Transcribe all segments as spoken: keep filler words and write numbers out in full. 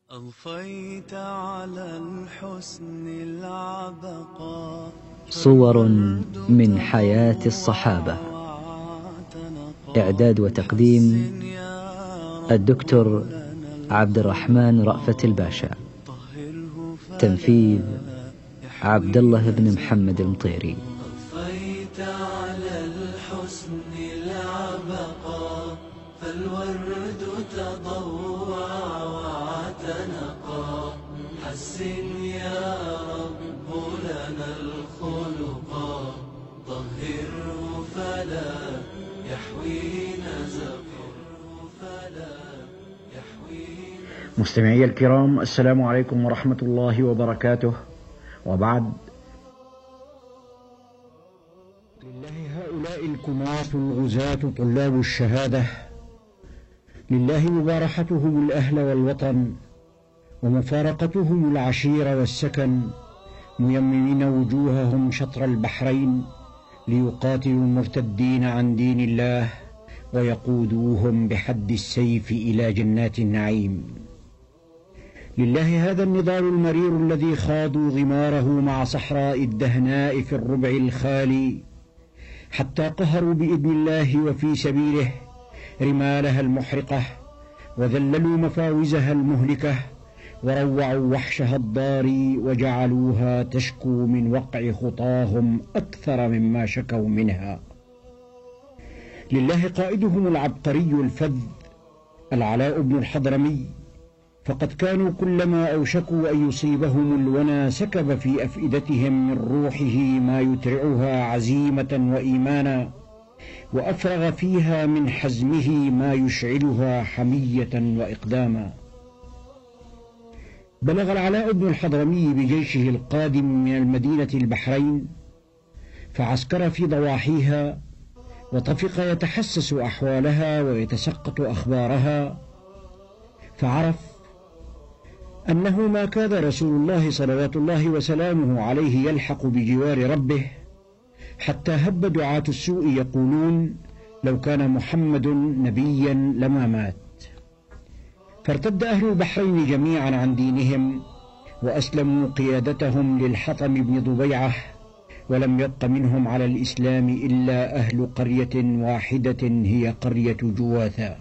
أضفيت على الحسن العبقى صور من حياة الصحابة. إعداد وتقديم الدكتور عبد الرحمن رأفت الباشا. تنفيذ عبد الله بن محمد المطيري. أضفيت على الحسن العبقى فالورد تضوع واعتنقا حسن يا رب لنا الخلقا طهره فلا يحوي نزقا فلا يحوي. مستمعي الكرام، السلام عليكم ورحمة الله وبركاته. وبعد، لله هؤلاء الكماة الغزاة طلاب الشهادة، لله مبارحتهم الأهل والوطن ومفارقتهم العشير والسكن، ميممين وجوههم شطر البحرين ليقاتلوا المرتدين عن دين الله ويقودوهم بحد السيف إلى جنات النعيم. لله هذا النضال المرير الذي خاضوا غماره مع صحراء الدهناء في الربع الخالي، حتى قهروا بإذن الله وفي سبيله رمالها المحرقة، وذللوا مفاوزها المهلكة، وروعوا وحشها الضاري، وجعلوها تشكو من وقع خطاهم أكثر مما شكوا منها. لله قائدهم العبقري الفذ العلاء بن الحضرمي، فقد كانوا كلما أوشكوا أن يصيبهم الونا سكب في أفئدتهم من روحه ما يترعها عزيمة وإيمانا، وأفرغ فيها من حزمه ما يشعلها حمية وإقداما. بلغ العلاء بن الحضرمي بجيشه القادم من المدينة البحرين، فعسكر في ضواحيها، وطفق يتحسس أحوالها ويتسقط أخبارها، فعرف أنه ما كاد رسول الله صلوات الله وسلامه عليه يلحق بجوار ربه، حتى هب دعاة السوء يقولون لو كان محمد نبيا لما مات. فارتد أهل البحرين جميعا عن دينهم، وأسلموا قيادتهم للحطم بن ضبيعة، ولم يبق منهم على الإسلام إلا أهل قرية واحدة هي قرية جواثا.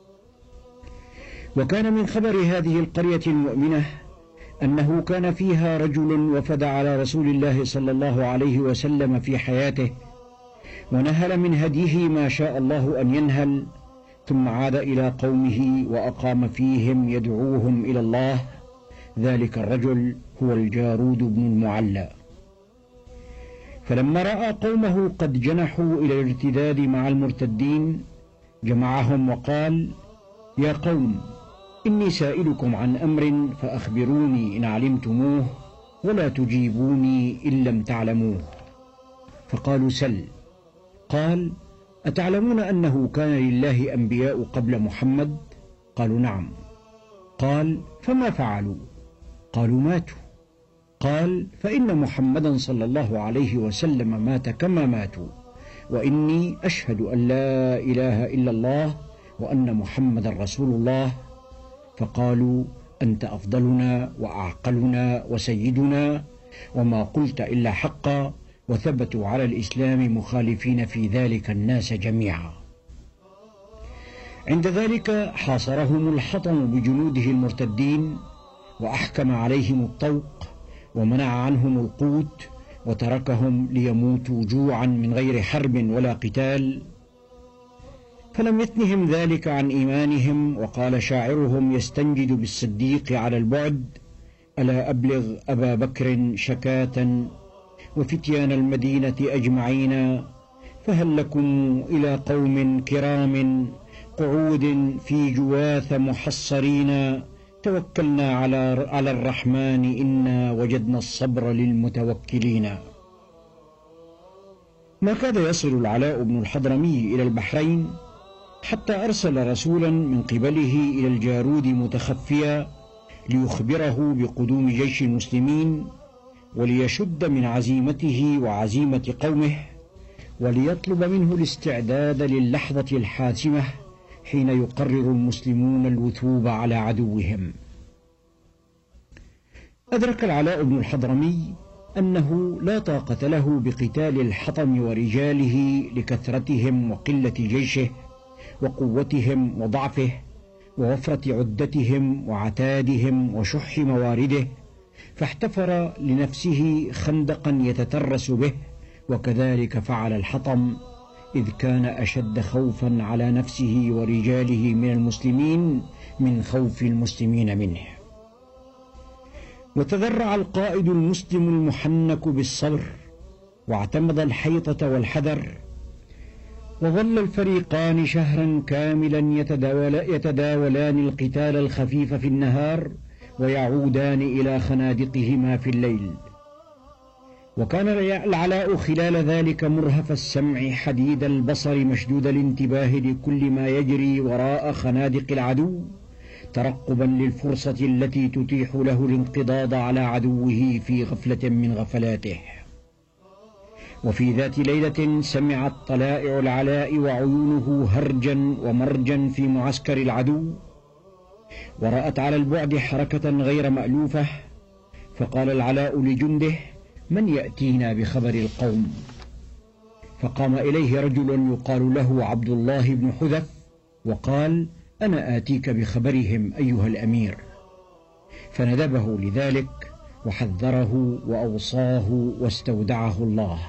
وكان من خبر هذه القرية المؤمنة أنه كان فيها رجل وفد على رسول الله صلى الله عليه وسلم في حياته، ونهل من هديه ما شاء الله أن ينهل، ثم عاد إلى قومه وأقام فيهم يدعوهم إلى الله. ذلك الرجل هو الجارود بن المعلى. فلما رأى قومه قد جنحوا إلى الارتداد مع المرتدين، جمعهم وقال: يا قوم، إني سائلكم عن أمر فأخبروني إن علمتموه، ولا تجيبوني إن لم تعلموه. فقالوا: سل. قال: أتعلمون أنه كان لله أنبياء قبل محمد؟ قالوا: نعم. قال: فما فعلوا؟ قالوا: ماتوا. قال: فإن محمدا صلى الله عليه وسلم مات كما ماتوا، وإني أشهد أن لا إله إلا الله وأن محمد رسول الله. فقالوا: أنت أفضلنا وأعقلنا وسيدنا، وما قلت إلا حقا، وثبتوا على الإسلام مخالفين في ذلك الناس جميعا. عند ذلك حاصرهم الحطم بجنوده المرتدين، وأحكم عليهم الطوق، ومنع عنهم القوت، وتركهم ليموتوا جوعا من غير حرب ولا قتال. فلم يثنهم ذلك عن إيمانهم، وقال شاعرهم يستنجد بالصديق على البعد: ألا أبلغ أبا بكر شكاة وفتيان المدينة أجمعين، فهل لكم إلى قوم كرام قعود في جواث محصرين، توكلنا على على الرحمن إنا وجدنا الصبر للمتوكلين. ما كاد يصل العلاء بن الحضرمي إلى البحرين حتى أرسل رسولا من قبله إلى الجارود متخفيا ليخبره بقدوم جيش المسلمين، وليشد من عزيمته وعزيمة قومه، وليطلب منه الاستعداد للحظة الحاسمة حين يقرر المسلمون الوثوب على عدوهم. أدرك العلاء بن الحضرمي أنه لا طاقة له بقتال الحطم ورجاله لكثرتهم وقلة جيشه وقوتهم وضعفه ووفرة عدتهم وعتادهم وشح موارده، فاحتفر لنفسه خندقا يتترس به، وكذلك فعل الحطم، إذ كان أشد خوفا على نفسه ورجاله من المسلمين من خوف المسلمين منه. وتذرع القائد المسلم المحنك بالصبر، واعتمد الحيطة والحذر، وظل الفريقان شهرا كاملا يتداول يتداولان القتال الخفيف في النهار ويعودان إلى خنادقهما في الليل. وكان العلاء خلال ذلك مرهف السمع حديد البصر مشدود الانتباه لكل ما يجري وراء خنادق العدو، ترقبا للفرصة التي تتيح له الانقضاض على عدوه في غفلة من غفلاته. وفي ذات ليلة سمعت طلائع العلاء وعيونه هرجا ومرجا في معسكر العدو، ورأت على البعد حركة غير مألوفة، فقال العلاء لجنده: من يأتينا بخبر القوم؟ فقام إليه رجل يقال له عبد الله بن حذف وقال: أنا آتيك بخبرهم أيها الأمير. فندبه لذلك وحذره وأوصاه واستودعه الله.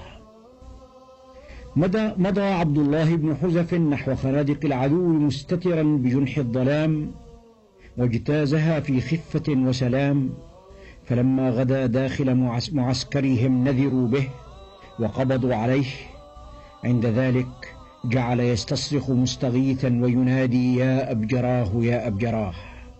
مضى, مضى عبد الله بن حذف نحو خنادق العدو مستترا بجنح الظلام، واجتازها في خفة وسلام، فلما غدا داخل معسكرهم نذروا به وقبضوا عليه. عند ذلك جعل يستصرخ مستغيثا وينادي: يا أبجراه يا أبجراه.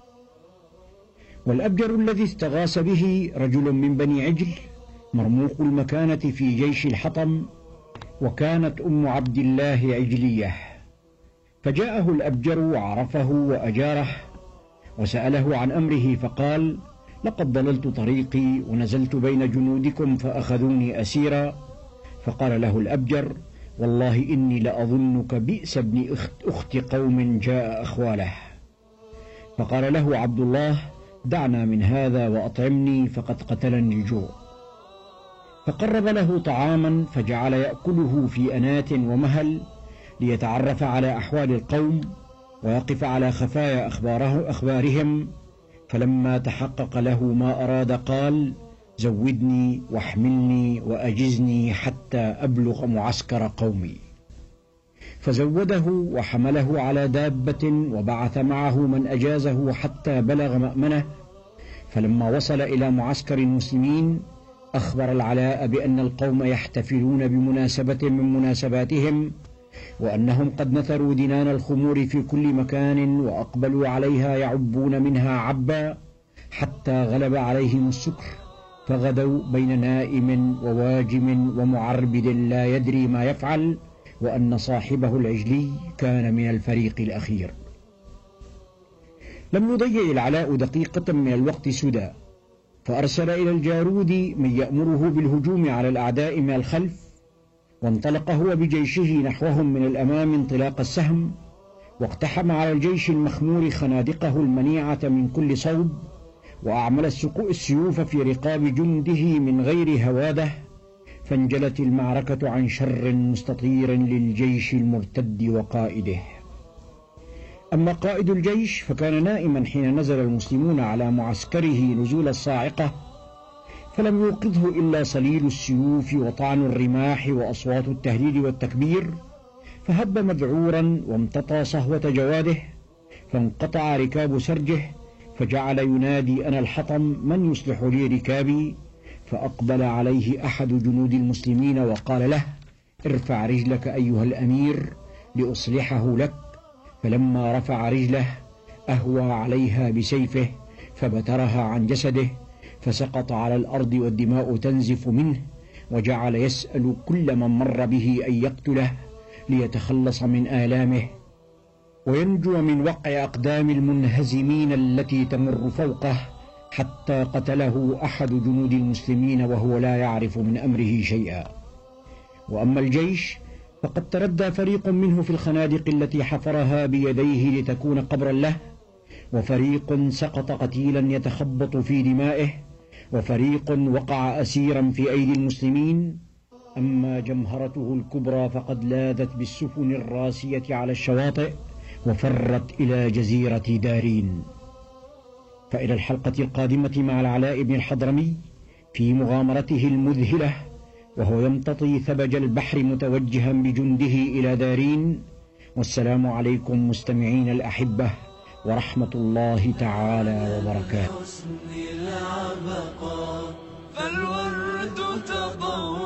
والأبجر الذي استغاث به رجل من بني عجل مرموق المكانة في جيش الحطم، وكانت أم عبد الله عجلية، فجاءه الأبجر وعرفه وأجاره وسأله عن أمره، فقال: لقد ضللت طريقي ونزلت بين جنودكم فأخذوني أسيرا. فقال له الأبجر: والله إني لأظنك بئس ابن أخت قوم جاء أخواله. فقال له عبد الله: دعنا من هذا وأطعمني فقد قتلني الجوع. فقرب له طعاما فجعل يأكله في أنات ومهل ليتعرف على أحوال القوم ويقف على خفايا أخباره أخبارهم. فلما تحقق له ما أراد قال: زودني واحملني وأجزني حتى أبلغ معسكر قومي. فزوده وحمله على دابة وبعث معه من أجازه حتى بلغ مأمنه. فلما وصل إلى معسكر المسلمين أخبر العلاء بأن القوم يحتفلون بمناسبة من مناسباتهم، وأنهم قد نثروا دنان الخمور في كل مكان وأقبلوا عليها يعبون منها عبا حتى غلب عليهم السكر، فغدوا بين نائم وواجم ومعربد لا يدري ما يفعل، وأن صاحبه العجلي كان من الفريق الأخير. لم يضيع العلاء دقيقة من الوقت سدى، فأرسل إلى الجارود من يأمره بالهجوم على الأعداء من الخلف، وانطلق هو بجيشه نحوهم من الأمام انطلاق السهم، واقتحم على الجيش المخمور خنادقه المنيعة من كل صوب، وأعمل السيوف في رقاب جنده من غير هواده، فانجلت المعركة عن شر مستطير للجيش المرتد وقائده. أما قائد الجيش فكان نائما حين نزل المسلمون على معسكره نزول الصاعقة، فلم يوقظه إلا صليل السيوف وطعن الرماح وأصوات التهليل والتكبير، فهب مذعورا وامتطى صهوة جواده، فانقطع ركاب سرجه، فجعل ينادي: أنا الحطم، من يصلح لي ركابي؟ فأقبل عليه أحد جنود المسلمين وقال له: ارفع رجلك أيها الأمير لأصلحه لك. فلما رفع رجله أهوى عليها بسيفه فبترها عن جسده، فسقط على الأرض والدماء تنزف منه، وجعل يسأل كل من مر به أن يقتله ليتخلص من آلامه وينجو من وقع أقدام المنهزمين التي تمر فوقه، حتى قتله أحد جنود المسلمين وهو لا يعرف من أمره شيئا. وأما الجيش فقد تردى فريق منه في الخنادق التي حفرها بيديه لتكون قبرا له، وفريق سقط قتيلا يتخبط في دمائه، وفريق وقع أسيرا في أيدي المسلمين. أما جمهرته الكبرى فقد لاذت بالسفن الراسية على الشواطئ وفرت إلى جزيرة دارين. فإلى الحلقة القادمة مع العلاء بن الحضرمي في مغامرته المذهلة وهو يمتطي ثبج البحر متوجها بجنده إلى دارين. والسلام عليكم مستمعين الأحبة ورحمة الله تعالى وبركاته. فالورد تضوى